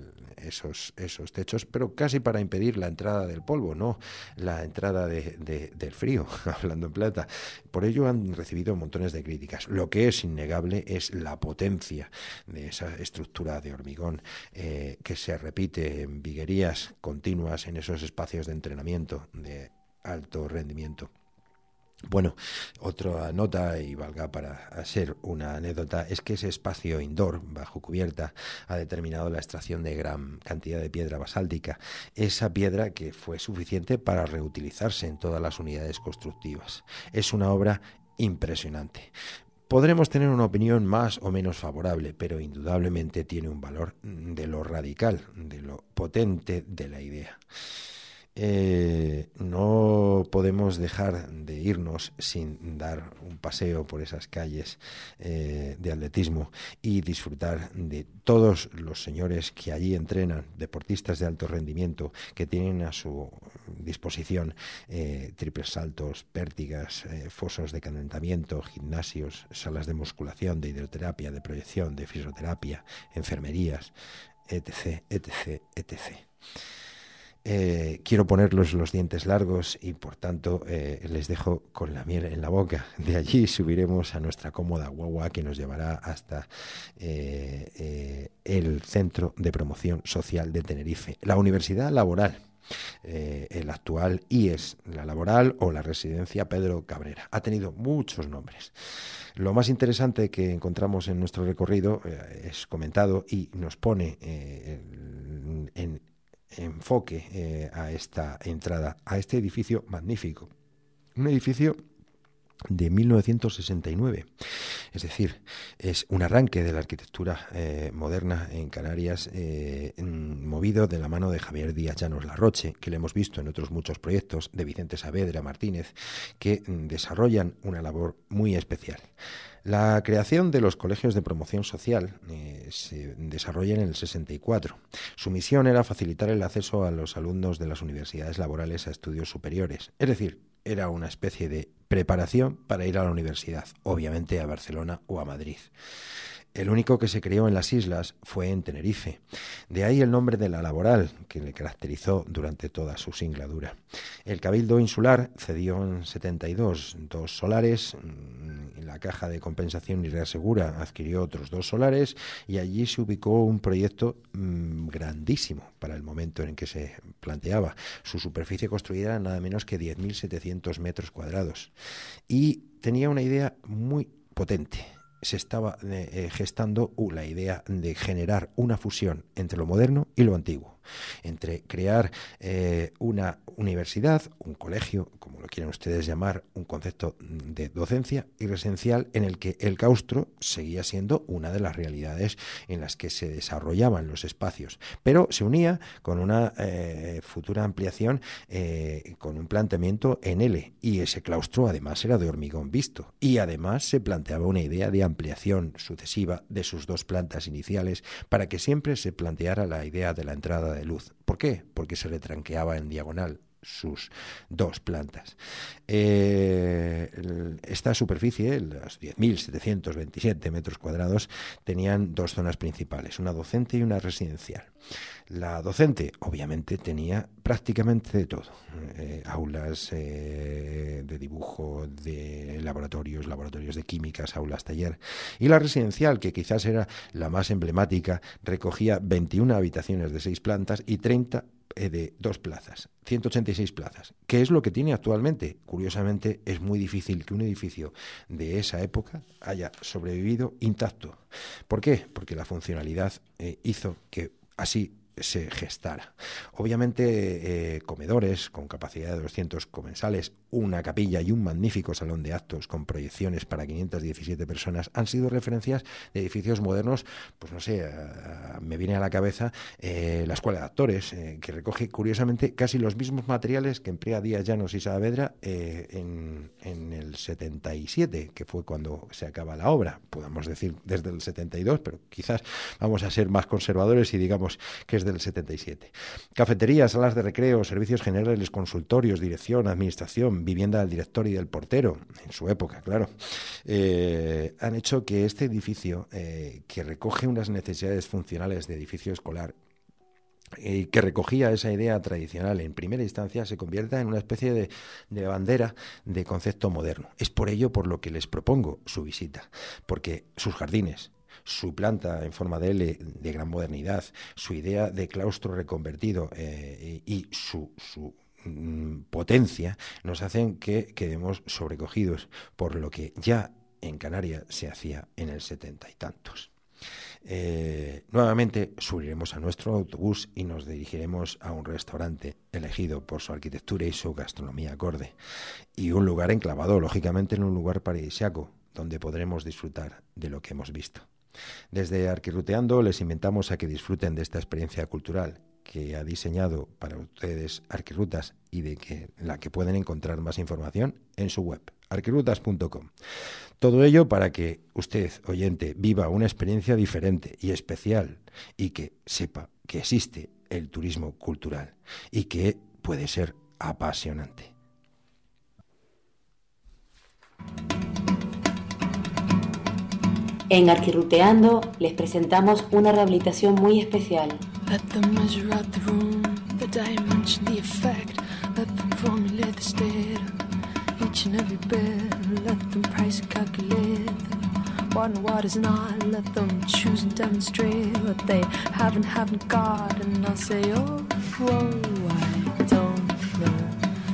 esos techos, pero casi para impedir la entrada del polvo, no la entrada del frío, hablando en plata. Por ello han recibido montones de críticas. Lo que es innegable es la potencia de esa estructura de hormigón que se repite en viguerías continuas en esos espacios de entrenamiento de alto rendimiento. Bueno, otra nota, y valga para ser una anécdota, es que ese espacio indoor bajo cubierta ha determinado la extracción de gran cantidad de piedra basáltica, esa piedra que fue suficiente para reutilizarse en todas las unidades constructivas. Es una obra impresionante. Podremos tener una opinión más o menos favorable, pero indudablemente tiene un valor de lo radical, de lo potente de la idea. No podemos dejar de irnos sin dar un paseo por esas calles de atletismo y disfrutar de todos los señores que allí entrenan, deportistas de alto rendimiento, que tienen a su disposición triples saltos, pértigas, fosos de calentamiento, gimnasios, salas de musculación, de hidroterapia, de proyección, de fisioterapia, enfermerías, etc, etc, etc. Quiero ponerlos los dientes largos y por tanto les dejo con la miel en la boca. De allí subiremos a nuestra cómoda guagua que nos llevará hasta el Centro de Promoción Social de Tenerife, la Universidad Laboral. El actual IES, la Laboral o la Residencia Pedro Cabrera. Ha tenido muchos nombres. Lo más interesante que encontramos en nuestro recorrido es comentado y nos pone en enfoque a esta entrada, a este edificio magnífico. Un edificio de 1969, es decir, es un arranque de la arquitectura moderna en Canarias, movido de la mano de Javier Díaz Llanos Larroche, que le hemos visto en otros muchos proyectos, de Vicente Saavedra Martínez, que desarrollan una labor muy especial. La creación de los colegios de promoción social se desarrolla en el 64. Su misión era facilitar el acceso a los alumnos de las universidades laborales a estudios superiores, es decir, era una especie de preparación para ir a la universidad, obviamente a Barcelona o a Madrid. El único que se creó en las islas fue en Tenerife. De ahí el nombre de la Laboral, que le caracterizó durante toda su singladura. El Cabildo Insular cedió en 72 2 solares, la Caja de Compensación y Reasegura adquirió otros 2 solares y allí se ubicó un proyecto grandísimo para el momento en que se planteaba. Su superficie construida era nada menos que 10.700 metros cuadrados y tenía una idea muy potente. Se estaba gestando la idea de generar una fusión entre lo moderno y lo antiguo, entre crear una universidad, un colegio, como lo quieren ustedes llamar, un concepto de docencia y residencial en el que el claustro seguía siendo una de las realidades en las que se desarrollaban los espacios, pero se unía con una futura ampliación con un planteamiento en L, y ese claustro además era de hormigón visto, y además se planteaba una idea de ampliación sucesiva de sus 2 plantas iniciales para que siempre se planteara la idea de la entrada de luz. ¿Por qué? Porque se retranqueaba en diagonal sus 2 plantas. Esta superficie, los 10.727 metros cuadrados, tenían 2 zonas principales, una docente y una residencial. La docente, obviamente, tenía prácticamente de todo. Aulas de dibujo, de laboratorios de químicas, aulas taller. Y la residencial, que quizás era la más emblemática, recogía 21 habitaciones de 6 plantas y 30 de 2 plazas, 186 plazas. ¿Qué es lo que tiene actualmente? Curiosamente, es muy difícil que un edificio de esa época haya sobrevivido intacto. ¿Por qué? Porque la funcionalidad hizo que así se gestara. Obviamente comedores con capacidad de 200 comensales, una capilla y un magnífico salón de actos con proyecciones para 517 personas han sido referencias de edificios modernos. Pues no sé, me viene a la cabeza la Escuela de Actores, que recoge curiosamente casi los mismos materiales que emplea Díaz Llanos y Saavedra en el 77, que fue cuando se acaba la obra. Podemos decir desde el 72, pero quizás vamos a ser más conservadores y digamos que es del 77. Cafeterías, salas de recreo, servicios generales, consultorios, dirección, administración, vivienda del director y del portero, en su época, claro, han hecho que este edificio, que recoge unas necesidades funcionales de edificio escolar, que recogía esa idea tradicional en primera instancia, se convierta en una especie de bandera de concepto moderno. Es por ello por lo que les propongo su visita, porque sus jardines, su planta en forma de L de gran modernidad, su idea de claustro reconvertido y su potencia nos hacen que quedemos sobrecogidos por lo que ya en Canarias se hacía en el 70 y tantos. Nuevamente subiremos a nuestro autobús y nos dirigiremos a un restaurante elegido por su arquitectura y su gastronomía acorde, y un lugar enclavado lógicamente en un lugar paradisíaco donde podremos disfrutar de lo que hemos visto. Desde Arquirruteando les invitamos a que disfruten de esta experiencia cultural que ha diseñado para ustedes Arquirutas y de la que pueden encontrar más información en su web, arquirutas.com. Todo ello para que usted, oyente, viva una experiencia diferente y especial y que sepa que existe el turismo cultural y que puede ser apasionante. En Arquirruteando les presentamos una rehabilitación muy especial. Let them measure out the room, the dimension, the effect. Let them formulate the state, each and every bit. Let them price and calculate what and what is not. Let them choose and demonstrate what they haven't got. And I'll say, oh, whoa, I don't know.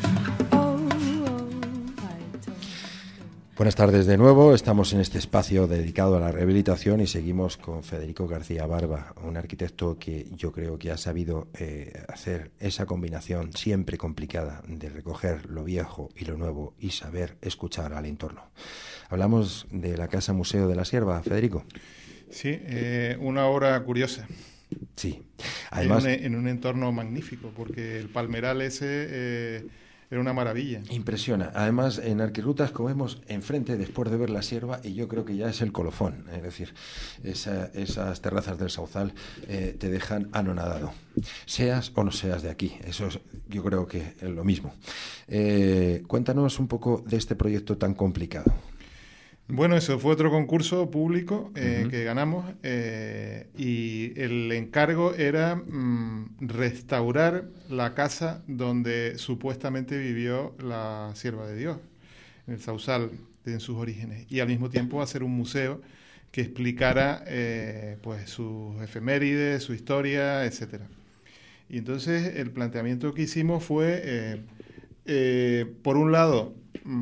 Buenas tardes de nuevo, estamos en este espacio dedicado a la rehabilitación y seguimos con Federico García Barba, un arquitecto que yo creo que ha sabido hacer esa combinación siempre complicada de recoger lo viejo y lo nuevo y saber escuchar al entorno. Hablamos de la Casa Museo de la Sierva, Federico. Sí, una obra curiosa. Sí, además en un entorno magnífico, porque el palmeral ese era una maravilla. Impresiona. Además, en Arquirrutas comemos enfrente después de ver la Sierva y yo creo que ya es el colofón. Es decir, esas terrazas del Sauzal te dejan anonadado. Seas o no seas de aquí. Eso es, yo creo que es lo mismo. Cuéntanos un poco de este proyecto tan complicado. Bueno, eso fue otro concurso público que ganamos y el encargo era restaurar la casa donde supuestamente vivió la Sierva de Dios, en el Sauzal, en sus orígenes, y al mismo tiempo hacer un museo que explicara pues sus efemérides, su historia, etcétera. Y entonces el planteamiento que hicimos fue, por un lado,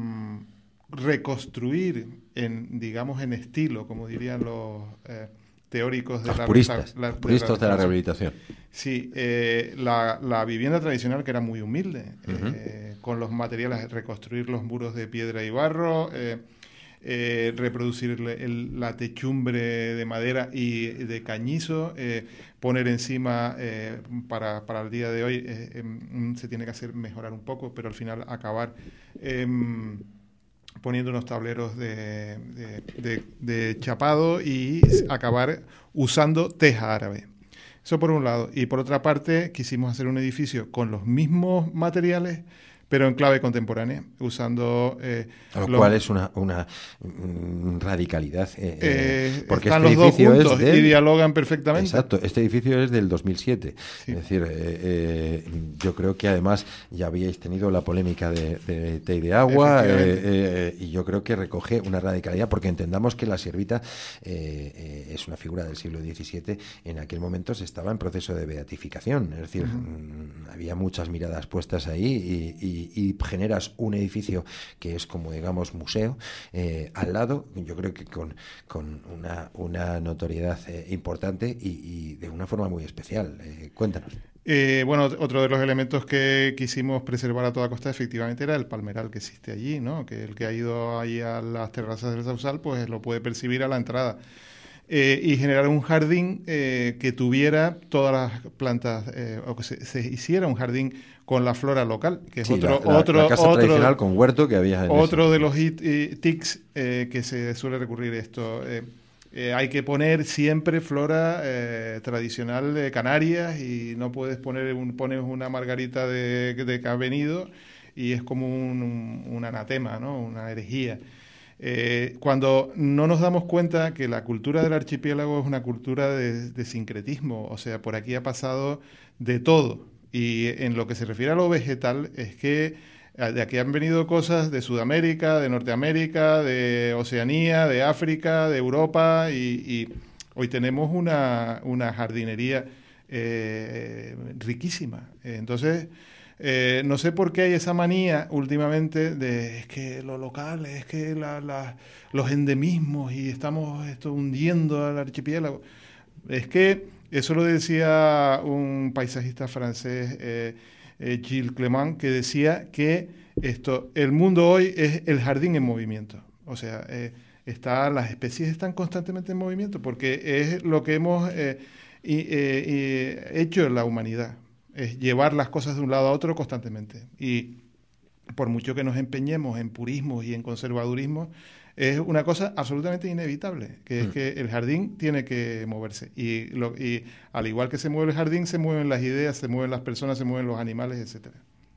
reconstruir en estilo, como dirían los teóricos de los puristas de la rehabilitación. Sí, la vivienda tradicional, que era muy humilde, con los materiales, reconstruir los muros de piedra y barro, reproducir la techumbre de madera y de cañizo, poner encima, para el día de hoy se tiene que hacer mejorar un poco, pero al final acabar poniendo unos tableros de chapado y acabar usando teja árabe. Eso por un lado. Y por otra parte, quisimos hacer un edificio con los mismos materiales, pero en clave contemporánea, usando... lo cual es una radicalidad. Porque están este los edificio dos juntos es y dialogan perfectamente. Exacto, este edificio es del 2007. Sí. Es decir, yo creo que además ya habíais tenido la polémica de té y de agua, y yo creo que recoge una radicalidad, porque entendamos que la Siervita es una figura del siglo XVII. En aquel momento se estaba en proceso de beatificación, es decir, había muchas miradas puestas ahí y generas un edificio que es como, digamos, museo al lado, yo creo que con una notoriedad importante y de una forma muy especial. Cuéntanos. Bueno, otro de los elementos que quisimos preservar a toda costa efectivamente era el palmeral que existe allí, ¿no? Que el que ha ido ahí a las terrazas del Sauzal pues lo puede percibir a la entrada. Y generar un jardín que tuviera todas las plantas, o que se hiciera un jardín con la flora local, que es la casa tradicional con huerto que había en otro de los tics que se suele recurrir a esto. Hay que poner siempre flora tradicional de Canarias y no puedes pones una margarita de que ha venido y es como un anatema, ¿no? Una herejía. Cuando no nos damos cuenta que la cultura del archipiélago es una cultura de sincretismo, o sea, por aquí ha pasado de todo. Y en lo que se refiere a lo vegetal, es que de aquí han venido cosas de Sudamérica, de Norteamérica, de Oceanía, de África, de Europa, y hoy tenemos una jardinería riquísima. Entonces, no sé por qué hay esa manía últimamente de es que lo local, es que los endemismos y estamos hundiendo al archipiélago. Es que eso lo decía un paisajista francés, Gilles Clément, que decía que el mundo hoy es el jardín en movimiento. O sea, las especies están constantemente en movimiento porque es lo que hemos hecho en la humanidad. es llevar las cosas de un lado a otro constantemente. Y por mucho que nos empeñemos en purismos y en conservadurismo, es una cosa absolutamente inevitable, que es que el jardín tiene que moverse. Y al igual que se mueve el jardín, se mueven las ideas, se mueven las personas, se mueven los animales, etcétera.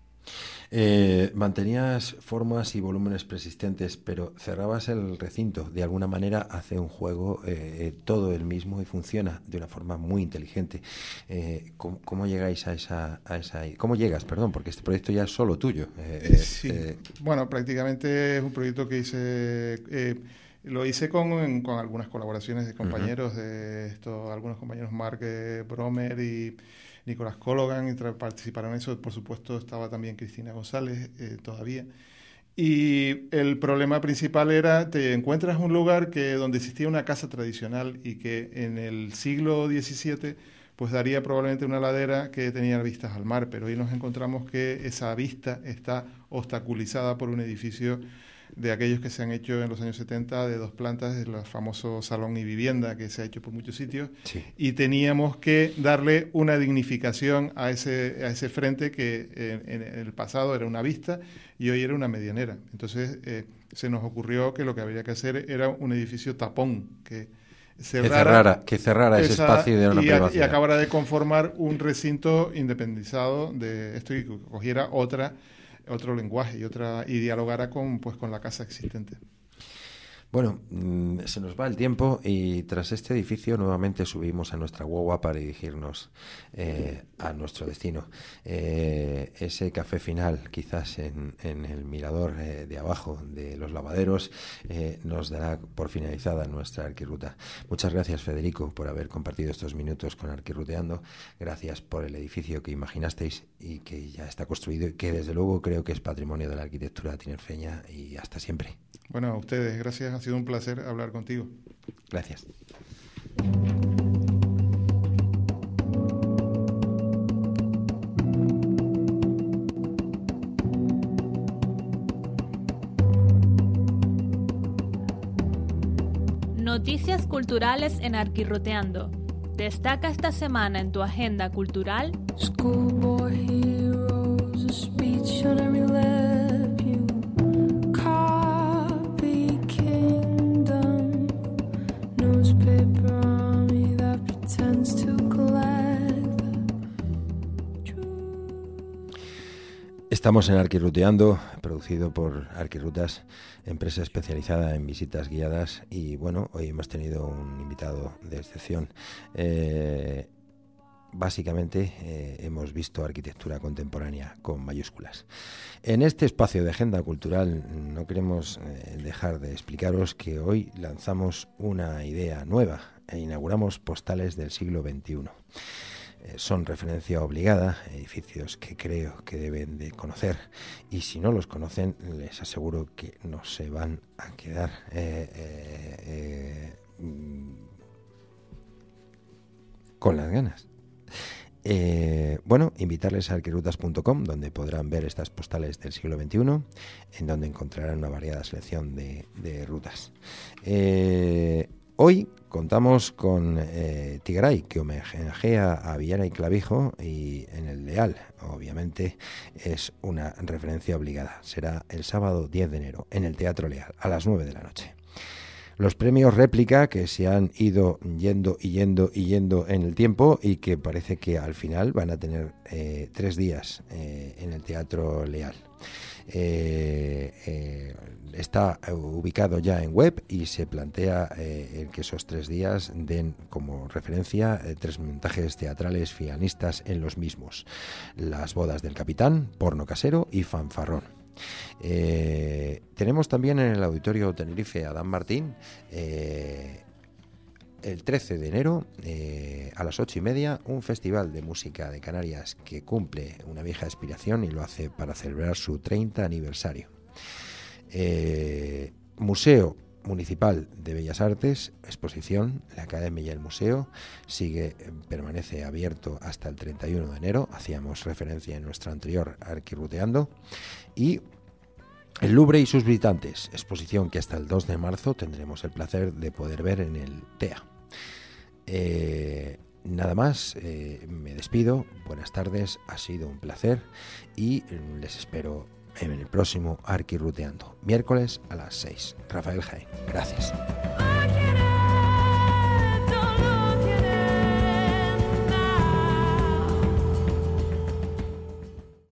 Mantenías formas y volúmenes persistentes, pero cerrabas el recinto. De alguna manera hace un juego todo el mismo y funciona de una forma muy inteligente. ¿Cómo llegáis a esa ¿Cómo llegas? Perdón, porque este proyecto ya es solo tuyo. Sí. Bueno, prácticamente es un proyecto que lo hice con algunas colaboraciones de compañeros algunos compañeros, Mark Bromer y Nicolás Cologan, y participaron en eso. Por supuesto estaba también Cristina González todavía. Y el problema principal era, te encuentras un lugar donde existía una casa tradicional y que en el siglo XVII pues daría probablemente una ladera que tenía vistas al mar, pero hoy nos encontramos que esa vista está obstaculizada por un edificio de aquellos que se han hecho en los años 70 de 2 plantas, el famoso salón y vivienda que se ha hecho por muchos sitios, sí. Y teníamos que darle una dignificación a ese frente que en el pasado era una vista y hoy era una medianera. Entonces se nos ocurrió que lo que habría que hacer era un edificio tapón que cerrara ese espacio y diera una privacidad. Y acabara de conformar un recinto independizado de esto y que cogiera otro lenguaje y dialogara con la casa existente. Bueno, se nos va el tiempo y tras este edificio nuevamente subimos a nuestra guagua para dirigirnos a nuestro destino. Ese café final, quizás en el mirador de abajo de los lavaderos, nos dará por finalizada nuestra arquirruta. Muchas gracias, Federico, por haber compartido estos minutos con Arquirruteando. Gracias por el edificio que imaginasteis y que ya está construido y que desde luego creo que es patrimonio de la arquitectura tinerfeña, y hasta siempre. Bueno, a ustedes, gracias. Ha sido un placer hablar contigo. Gracias. Noticias culturales en Arquirruteando. Destaca esta semana en tu agenda cultural. Schoolboy heroes, a speech on every lap you copy kingdom, newspaper army that pretends to collect the truth. Estamos en Arquirruteando, producido por Arquirrutas, empresa especializada en visitas guiadas, y bueno, hoy hemos tenido un invitado de excepción. Básicamente hemos visto arquitectura contemporánea con mayúsculas. En este espacio de agenda cultural no queremos dejar de explicaros que hoy lanzamos una idea nueva e inauguramos postales del siglo XXI. Son referencia obligada, edificios que creo que deben de conocer, y si no los conocen les aseguro que no se van a quedar con las ganas. Bueno, invitarles a arquirrutas.com, donde podrán ver estas postales del siglo XXI, en donde encontrarán una variada selección de rutas. Hoy contamos con Tigaray, que homenajea a Villara y Clavijo, y en el Leal, obviamente, es una referencia obligada. Será el sábado 10 de enero en el Teatro Leal, a las 9 de la noche. Los premios réplica, que se han ido yendo en el tiempo y que parece que al final van a tener 3 días en el Teatro Leal. Está ubicado ya en web y se plantea el que esos 3 días den como referencia 3 montajes teatrales finalistas en los mismos: Las bodas del capitán, Porno casero y Fanfarrón. Tenemos también en el Auditorio Tenerife Adán Martín el 13 de enero a las 8:30 un festival de música de Canarias que cumple una vieja aspiración y lo hace para celebrar su 30 aniversario. Museo Municipal de Bellas Artes, exposición, la Academia y el Museo, permanece abierto hasta el 31 de enero, hacíamos referencia en nuestro anterior Arquirruteando, y el Louvre y sus visitantes, exposición que hasta el 2 de marzo tendremos el placer de poder ver en el TEA. nada más, me despido, buenas tardes, ha sido un placer y les espero en el próximo Arquirruteando, miércoles a las 6. Rafael Jaén, gracias.